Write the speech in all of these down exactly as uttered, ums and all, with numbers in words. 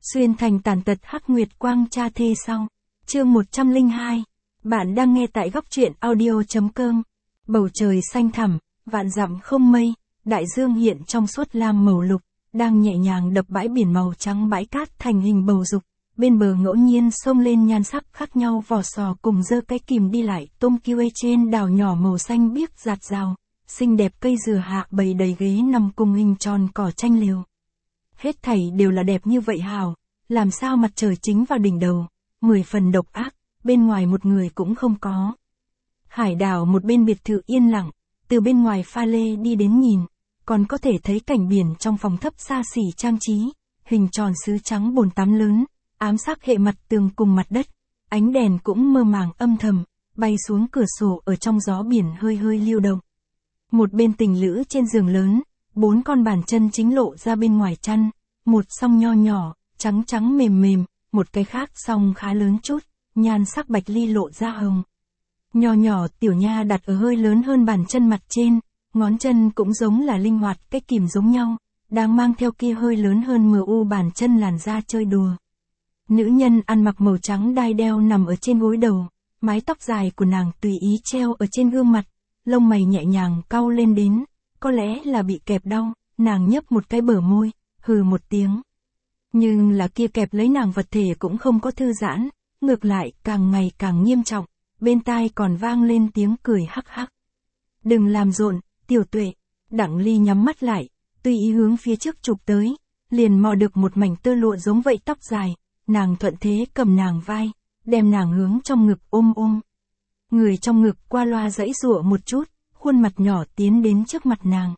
Xuyên thành tàn tật hắc nguyệt quang cha thê sau. Chương một trăm lẻ hai. Bạn đang nghe tại góc truyện audio.com. Bầu trời xanh thẳm, vạn dặm không mây, đại dương hiện trong suốt lam màu lục, đang nhẹ nhàng đập bãi biển màu trắng bãi cát thành hình bầu dục. Bên bờ ngẫu nhiên xông lên nhan sắc khác nhau vỏ sò cùng giơ cái kìm đi lại tôm kiêu trên đảo nhỏ màu xanh biếc rạt rào, xinh đẹp cây dừa hạ bầy đầy ghế nằm cùng hình tròn cỏ tranh liều. Hết thảy đều là đẹp như vậy hào, làm sao mặt trời chính vào đỉnh đầu, mười phần độc ác, bên ngoài một người cũng không có. Hải đảo một bên biệt thự yên lặng, từ bên ngoài pha lê đi đến nhìn, còn có thể thấy cảnh biển trong phòng thấp xa xỉ trang trí, hình tròn sứ trắng bồn tắm lớn, ám sắc hệ mặt tường cùng mặt đất, ánh đèn cũng mơ màng âm thầm, bay xuống cửa sổ ở trong gió biển hơi hơi lưu động. Một bên tình lữ trên giường lớn, bốn con bàn chân chính lộ ra bên ngoài chăn, một song nho nhỏ, trắng trắng mềm mềm, một cái khác song khá lớn chút, nhan sắc bạch ly lộ ra hồng. Nho nhỏ tiểu nha đặt ở hơi lớn hơn bàn chân mặt trên, ngón chân cũng giống là linh hoạt cái kìm giống nhau, đang mang theo kia hơi lớn hơn mờ u bàn chân làn da chơi đùa. Nữ nhân ăn mặc màu trắng đai đeo nằm ở trên gối đầu, mái tóc dài của nàng tùy ý treo ở trên gương mặt, lông mày nhẹ nhàng cau lên đến, có lẽ là bị kẹp đau, nàng nhấp một cái bờ môi, hừ một tiếng. Nhưng là kia kẹp lấy nàng vật thể cũng không có thư giãn, ngược lại càng ngày càng nghiêm trọng, bên tai còn vang lên tiếng cười hắc hắc. Đừng làm rộn, tiểu Tuệ. Đặng Ly nhắm mắt lại, tùy ý hướng phía trước chụp tới, liền mò được một mảnh tơ lụa giống vậy tóc dài, nàng thuận thế cầm nàng vai, đem nàng hướng trong ngực ôm ôm. Người trong ngực qua loa giãy giụa một chút, khuôn mặt nhỏ tiến đến trước mặt nàng.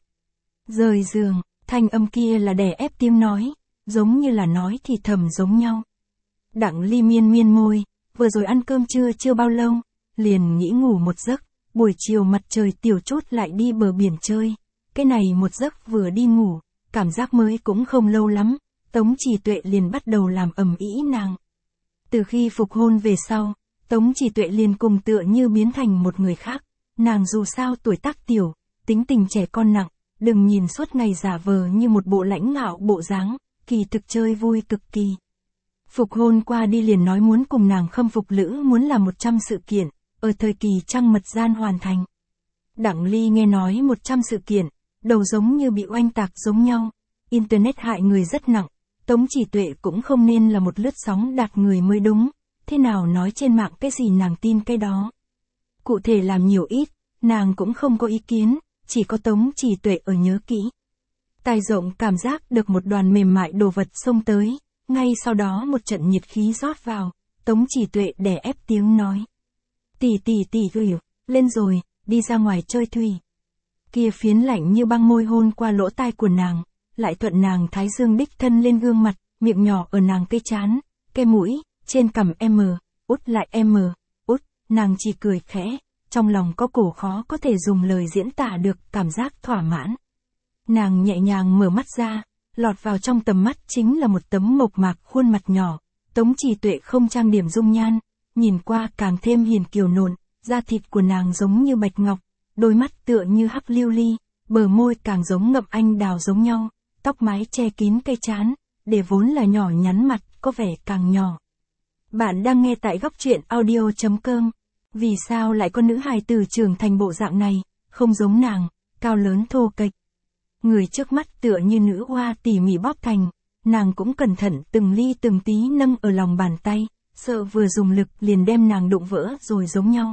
Rời giường, thanh âm kia là đè ép tiếng nói, giống như là nói thì thầm giống nhau. Đặng Ly miên miên môi, vừa rồi ăn cơm trưa chưa bao lâu, liền nghĩ ngủ một giấc, buổi chiều mặt trời tiểu chút lại đi bờ biển chơi. Cái này một giấc vừa đi ngủ, cảm giác mới cũng không lâu lắm, Tống Chỉ Tuệ liền bắt đầu làm ầm ĩ nàng. Từ khi phục hôn về sau, Tống Chỉ Tuệ liền cùng tựa như biến thành một người khác, nàng dù sao tuổi tác tiểu, tính tình trẻ con nặng, đừng nhìn suốt ngày giả vờ như một bộ lãnh ngạo bộ dáng, kỳ thực chơi vui cực kỳ. Phục hôn qua đi liền nói muốn cùng nàng khâm phục lữ muốn làm một trăm sự kiện, ở thời kỳ trăng mật gian hoàn thành. Đặng Ly nghe nói một trăm sự kiện, đầu giống như bị oanh tạc giống nhau, internet hại người rất nặng, Tống Chỉ Tuệ cũng không nên là một lướt sóng đạt người mới đúng, thế nào nói trên mạng cái gì nàng tin cái đó. Cụ thể làm nhiều ít, nàng cũng không có ý kiến, chỉ có Tống Chỉ Tuệ ở nhớ kỹ. Tai rộng cảm giác được một đoàn mềm mại đồ vật xông tới, ngay sau đó một trận nhiệt khí rót vào, Tống Chỉ Tuệ đè ép tiếng nói. Tỷ tỷ tỷ gửi, lên rồi, đi ra ngoài chơi thủy. Kia phiến lạnh như băng môi hôn qua lỗ tai của nàng, lại thuận nàng thái dương đích thân lên gương mặt, miệng nhỏ ở nàng cây trán, cây mũi, trên cằm M, út lại M, út, nàng chỉ cười khẽ, trong lòng có cổ khó có thể dùng lời diễn tả được cảm giác thỏa mãn. Nàng nhẹ nhàng mở mắt ra, lọt vào trong tầm mắt chính là một tấm mộc mạc khuôn mặt nhỏ, Tống Chỉ Tuệ không trang điểm dung nhan, nhìn qua càng thêm hiền kiều nộn, da thịt của nàng giống như bạch ngọc, đôi mắt tựa như hắc lưu ly, bờ môi càng giống ngậm anh đào giống nhau, tóc mái che kín cây trán, để vốn là nhỏ nhắn mặt có vẻ càng nhỏ. Bạn đang nghe tại góc truyện audio.com. Vì sao lại có nữ hài tử trưởng thành bộ dạng này, không giống nàng, cao lớn thô kệch. Người trước mắt tựa như nữ hoa tỉ mỉ bóp thành, nàng cũng cẩn thận từng ly từng tí nâng ở lòng bàn tay, sợ vừa dùng lực liền đem nàng đụng vỡ rồi giống nhau.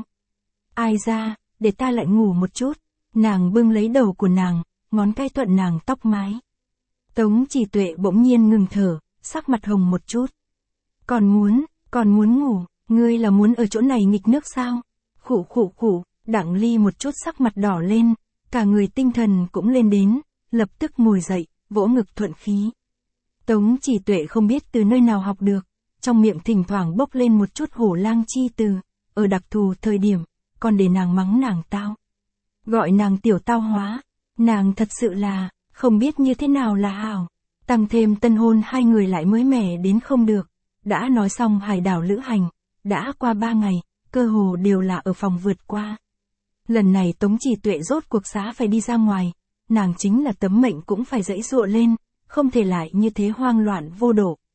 Ai ra, để ta lại ngủ một chút, nàng bưng lấy đầu của nàng, ngón cái thuận nàng tóc mái. Tống Chỉ Tuệ bỗng nhiên ngừng thở, sắc mặt hồng một chút. Còn muốn, còn muốn ngủ, ngươi là muốn ở chỗ này nghịch nước sao? Khụ khụ khụ, Đặng Ly một chút sắc mặt đỏ lên, cả người tinh thần cũng lên đến, lập tức ngồi dậy, vỗ ngực thuận khí. Tống Chỉ Tuệ không biết từ nơi nào học được, trong miệng thỉnh thoảng bốc lên một chút hổ lang chi từ, ở đặc thù thời điểm, còn để nàng mắng nàng tao. Gọi nàng tiểu tao hóa, nàng thật sự là, không biết như thế nào là hảo. Tăng thêm tân hôn hai người lại mới mẻ đến không được, đã nói xong hải đảo lữ hành, đã qua ba ngày, cơ hồ đều là ở phòng vượt qua. Lần này Tống Chỉ Tuệ rốt cuộc xá phải đi ra ngoài, nàng chính là tấm mệnh cũng phải giãy giụa lên, không thể lại như thế hoang loạn vô độ,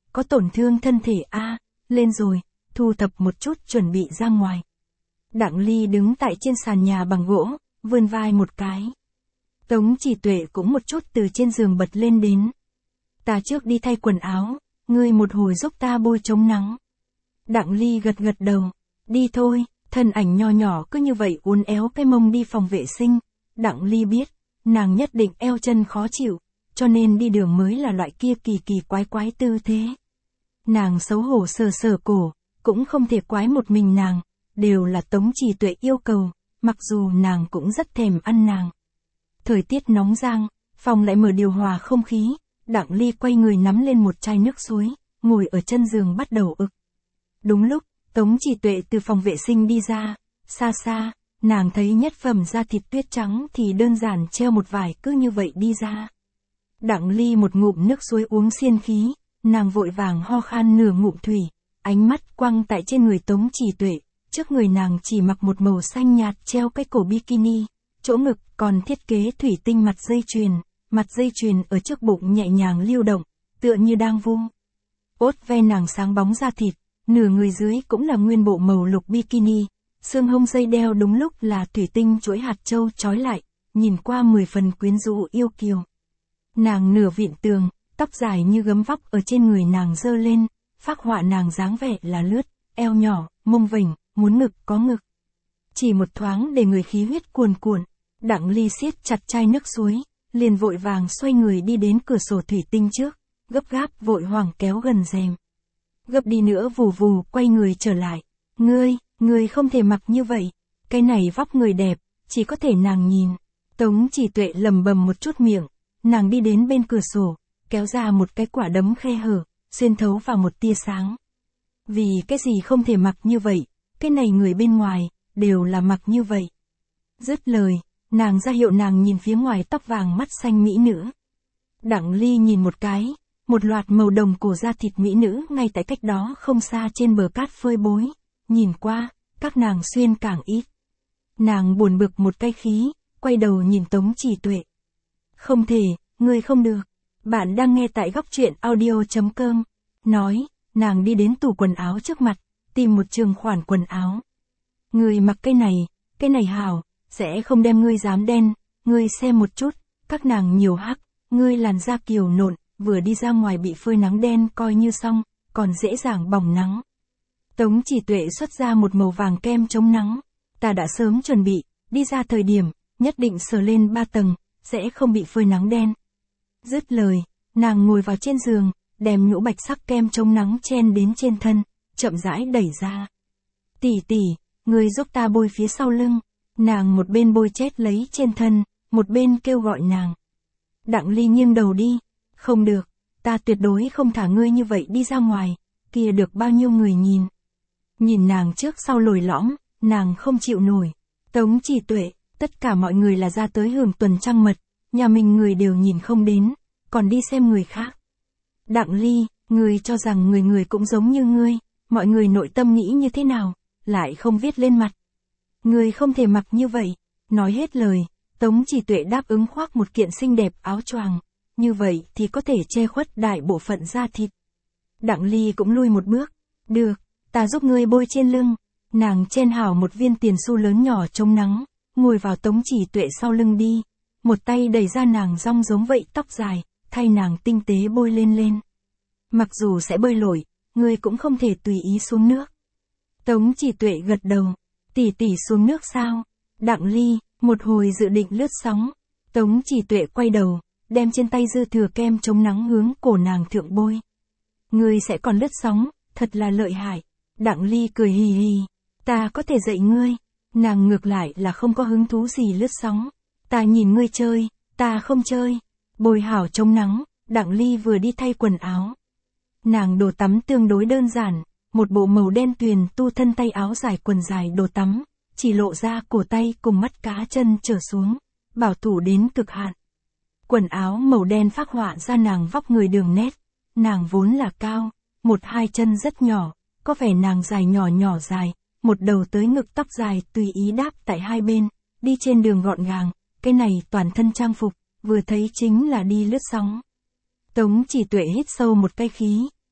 có tổn thương thân thể a, lên rồi, thu thập một chút chuẩn bị ra ngoài. Đặng Ly đứng tại trên sàn nhà bằng gỗ, vươn vai một cái. Tống Chỉ Tuệ cũng một chút từ trên giường bật lên đến. Ta trước đi thay quần áo, ngươi một hồi giúp ta bôi chống nắng. Đặng Ly gật gật đầu, đi thôi, thân ảnh nho nhỏ cứ như vậy uốn éo cái mông đi phòng vệ sinh. Đặng Ly biết, nàng nhất định eo chân khó chịu, cho nên đi đường mới là loại kia kỳ kỳ quái quái tư thế. Nàng xấu hổ sờ sờ cổ, cũng không thể quái một mình nàng, đều là Tống Chỉ Tuệ yêu cầu, mặc dù nàng cũng rất thèm ăn nàng. Thời tiết nóng giang, phòng lại mở điều hòa không khí, Đặng Ly quay người nắm lên một chai nước suối, ngồi ở chân giường bắt đầu ực. Đúng lúc, Tống Chỉ Tuệ từ phòng vệ sinh đi ra, xa xa, nàng thấy nhất phẩm da thịt tuyết trắng thì đơn giản treo một vải cứ như vậy đi ra. Đặng Ly một ngụm nước suối uống xiên khí, nàng vội vàng ho khan nửa ngụm thủy, ánh mắt quăng tại trên người Tống Chỉ Tuệ, trước người nàng chỉ mặc một màu xanh nhạt treo cái cổ bikini, chỗ ngực còn thiết kế thủy tinh mặt dây chuyền, mặt dây chuyền ở trước bụng nhẹ nhàng lưu động, tựa như đang vung. Ốt ve nàng sáng bóng da thịt, nửa người dưới cũng là nguyên bộ màu lục bikini, xương hông dây đeo đúng lúc là thủy tinh chuỗi hạt châu trói lại, nhìn qua mười phần quyến rũ yêu kiều. Nàng nửa vịn tường, tóc dài như gấm vóc ở trên người nàng giơ lên, phác họa nàng dáng vẻ là lướt, eo nhỏ, mông vểnh, muốn ngực có ngực. Chỉ một thoáng để người khí huyết cuồn cuộn, Đặng Ly siết chặt chai nước suối, liền vội vàng xoay người đi đến cửa sổ thủy tinh trước, gấp gáp vội hoảng kéo gần rèm. Gấp đi nữa vù vù quay người trở lại, ngươi, ngươi không thể mặc như vậy, cái này vóc người đẹp, chỉ có thể nàng nhìn. Tống Chỉ Tuệ lầm bầm một chút miệng, nàng đi đến bên cửa sổ, kéo ra một cái quả đấm khe hở, xuyên thấu vào một tia sáng. Vì cái gì không thể mặc như vậy, cái này người bên ngoài, đều là mặc như vậy. Dứt lời, nàng ra hiệu nàng nhìn phía ngoài tóc vàng mắt xanh mỹ nữ. Đặng Ly nhìn một cái, một loạt màu đồng cổ da thịt mỹ nữ ngay tại cách đó không xa trên bờ cát phơi bối, nhìn qua, các nàng xuyên càng ít. Nàng buồn bực một cái khí, quay đầu nhìn Tống Chỉ Tuệ. Không thể, ngươi không được. Bạn đang nghe tại góc truyện audio chấm com. Nói, nàng đi đến tủ quần áo trước mặt, tìm một trường khoản quần áo. Ngươi mặc cái này, cái này hảo, sẽ không đem ngươi dám đen, ngươi xem một chút, các nàng nhiều hắc, ngươi làn da kiều nộn, vừa đi ra ngoài bị phơi nắng đen coi như xong, còn dễ dàng bỏng nắng. Tống Chỉ Tuệ xuất ra một màu vàng kem chống nắng, ta đã sớm chuẩn bị, đi ra thời điểm, nhất định sờ lên ba tầng, sẽ không bị phơi nắng đen. Dứt lời, nàng ngồi vào trên giường, đem nhũ bạch sắc kem chống nắng chen đến trên thân, chậm rãi đẩy ra. Tỷ tỷ, ngươi giúp ta bôi phía sau lưng. Nàng một bên bôi chét lấy trên thân, một bên kêu gọi nàng. Đặng Ly nghiêng đầu đi, không được, ta tuyệt đối không thả ngươi như vậy đi ra ngoài, kia được bao nhiêu người nhìn. Nhìn nàng trước sau lồi lõm, nàng không chịu nổi. Tống Chỉ Tuệ, tất cả mọi người là ra tới hưởng tuần trăng mật, nhà mình người đều nhìn không đến, còn đi xem người khác. Đặng Ly, ngươi cho rằng người người cũng giống như ngươi, mọi người nội tâm nghĩ như thế nào, lại không viết lên mặt. Ngươi không thể mặc như vậy. Nói hết lời, Tống Chỉ Tuệ đáp ứng khoác một kiện xinh đẹp áo choàng, như vậy thì có thể che khuất đại bộ phận da thịt. Đặng Ly cũng lui một bước, được, ta giúp ngươi bôi trên lưng. Nàng chen hảo một viên tiền xu lớn nhỏ chống nắng, ngồi vào Tống Chỉ Tuệ sau lưng đi, một tay đẩy ra nàng rong giống vậy tóc dài, thay nàng tinh tế bôi lên lên. Mặc dù sẽ bơi lội, ngươi cũng không thể tùy ý xuống nước. Tống Chỉ Tuệ gật đầu, tỷ tỷ xuống nước sao? Đặng Ly, một hồi dự định lướt sóng. Tống Chỉ Tuệ quay đầu, đem trên tay dư thừa kem chống nắng hướng cổ nàng thượng bôi. Ngươi sẽ còn lướt sóng, thật là lợi hại. Đặng Ly cười hì hì, ta có thể dạy ngươi. Nàng ngược lại là không có hứng thú gì lướt sóng. Ta nhìn ngươi chơi, ta không chơi. Bôi hảo chống nắng, Đặng Ly vừa đi thay quần áo. Nàng đồ tắm tương đối đơn giản, một bộ màu đen tuyền tu thân tay áo dài quần dài đồ tắm, chỉ lộ ra cổ tay cùng mắt cá chân trở xuống, bảo thủ đến cực hạn. Quần áo màu đen phác họa ra nàng vóc người đường nét, nàng vốn là cao, một hai chân rất nhỏ, có vẻ nàng dài nhỏ nhỏ dài, một đầu tới ngực tóc dài tùy ý đáp tại hai bên, đi trên đường gọn gàng, cái này toàn thân trang phục, vừa thấy chính là đi lướt sóng. Tống Chỉ Tuệ hít sâu một cái khí,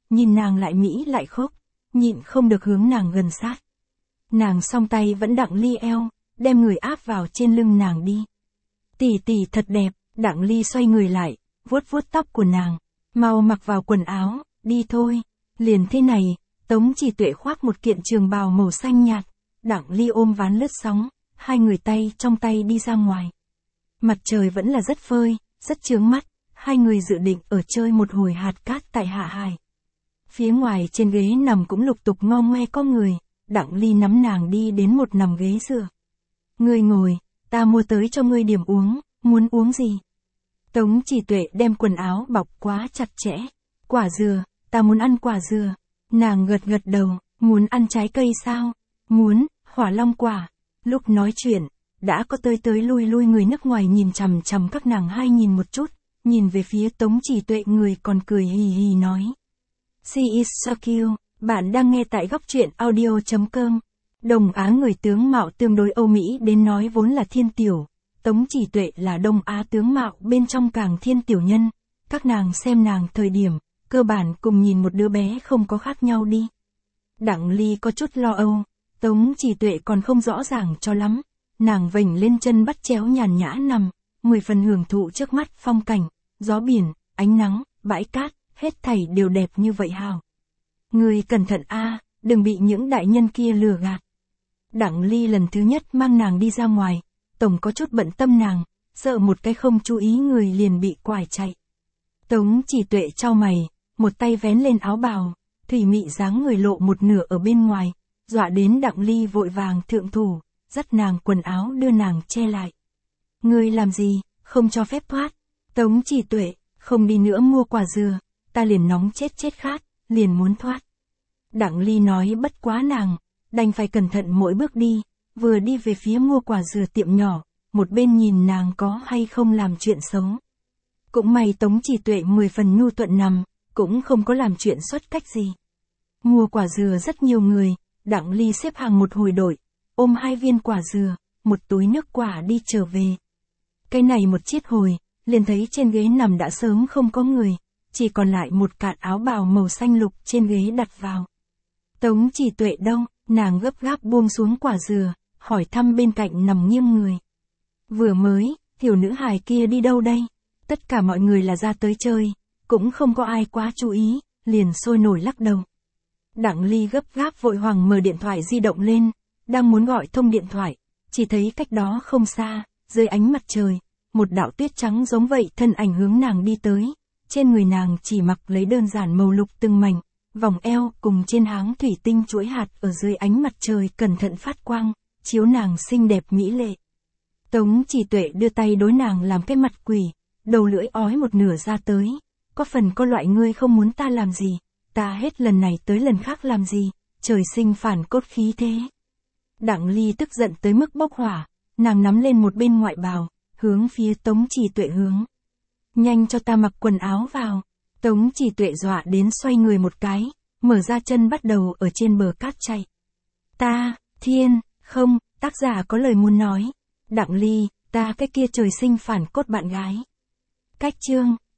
nhìn nàng lại mỹ lại khốc, nhịn không được hướng nàng gần sát. Nàng song tay vẫn Đặng Ly eo, đem người áp vào trên lưng nàng đi. Tỷ tỷ thật đẹp, Đặng Ly xoay người lại, vuốt vuốt tóc của nàng, mau mặc vào quần áo, đi thôi. Liền thế này, Tống Chỉ Tuệ khoác một kiện trường bào màu xanh nhạt, Đặng Ly ôm ván lướt sóng, hai người tay trong tay đi ra ngoài. Mặt trời vẫn là rất phơi, rất chướng mắt, hai người dự định ở chơi một hồi hạt cát tại Hạ Hải. Phía ngoài trên ghế nằm cũng lục tục ngo ngoe có người, Đặng Ly nắm nàng đi đến một nằm ghế dựa. Ngươi ngồi, ta mua tới cho ngươi điểm uống, muốn uống gì? Tống Chỉ Tuệ đem quần áo bọc quá chặt chẽ. Quả dừa, ta muốn ăn quả dừa. Nàng gật gật đầu, muốn ăn trái cây sao? Muốn, hỏa long quả. Lúc nói chuyện, đã có tới tới lui lui người nước ngoài nhìn chằm chằm các nàng hai nhìn một chút, nhìn về phía Tống Chỉ Tuệ người còn cười hì hì nói. She is so cute, bạn đang nghe tại góc truyện audio.com. Đông Á người tướng mạo tương đối Âu Mỹ đến nói vốn là thiên tiểu, Tống Chỉ Tuệ là Đông Á tướng mạo bên trong càng thiên tiểu nhân, các nàng xem nàng thời điểm, cơ bản cùng nhìn một đứa bé không có khác nhau đi. Đặng Ly có chút lo âu, Tống Chỉ Tuệ còn không rõ ràng cho lắm, nàng vểnh lên chân bắt chéo nhàn nhã nằm, mười phần hưởng thụ trước mắt phong cảnh, gió biển, ánh nắng, bãi cát, hết thảy đều đẹp như vậy hào. Người cẩn thận a, đừng bị những đại nhân kia lừa gạt. Đặng Ly lần thứ nhất mang nàng đi ra ngoài, tổng có chút bận tâm nàng, sợ một cái không chú ý người liền bị quải chạy. Tống Chỉ Tuệ chau mày, một tay vén lên áo bào, thủy mị dáng người lộ một nửa ở bên ngoài, dọa đến Đặng Ly vội vàng thượng thủ, dắt nàng quần áo đưa nàng che lại. Ngươi làm gì, không cho phép thoát. Tống Chỉ Tuệ, không đi nữa mua quả dừa, ta liền nóng chết chết khát, liền muốn thoát. Đặng Ly nói bất quá nàng, đành phải cẩn thận mỗi bước đi, vừa đi về phía mua quả dừa tiệm nhỏ, một bên nhìn nàng có hay không làm chuyện xấu. Cũng may Tống Chỉ Tuệ mười phần nhu thuận nằm, cũng không có làm chuyện xuất cách gì. Mua quả dừa rất nhiều người, Đặng Ly xếp hàng một hồi đội, ôm hai viên quả dừa, một túi nước quả đi trở về. Cái này một chiết hồi, liền thấy trên ghế nằm đã sớm không có người, chỉ còn lại một cạn áo bào màu xanh lục trên ghế đặt vào. Tống Chỉ Tuệ đâu, nàng gấp gáp buông xuống quả dừa, hỏi thăm bên cạnh nằm nghiêng người. Vừa mới, tiểu nữ hài kia đi đâu đây? Tất cả mọi người là ra tới chơi, cũng không có ai quá chú ý, liền sôi nổi lắc đầu. Đặng Ly gấp gáp vội hoàng mở điện thoại di động lên, đang muốn gọi thông điện thoại, chỉ thấy cách đó không xa, dưới ánh mặt trời, một đạo tuyết trắng giống vậy thân ảnh hướng nàng đi tới, trên người nàng chỉ mặc lấy đơn giản màu lục từng mảnh, vòng eo cùng trên háng thủy tinh chuỗi hạt ở dưới ánh mặt trời cẩn thận phát quang, chiếu nàng xinh đẹp mỹ lệ. Tống Chỉ Tuệ đưa tay đối nàng làm cái mặt quỷ, đầu lưỡi ói một nửa ra tới, có phần có loại ngươi không muốn ta làm gì, ta hết lần này tới lần khác làm gì, trời sinh phản cốt khí thế. Đặng Ly tức giận tới mức bốc hỏa, nàng nắm lên một bên ngoại bào, hướng phía Tống Chỉ Tuệ hướng. Nhanh cho ta mặc quần áo vào. Tống Chỉ Tuệ dọa đến xoay người một cái, mở ra chân bắt đầu ở trên bờ cát chạy. Ta, thiên, không, tác giả có lời muốn nói. Đặng Ly, ta cái kia trời sinh phản cốt bạn gái. Cách chương.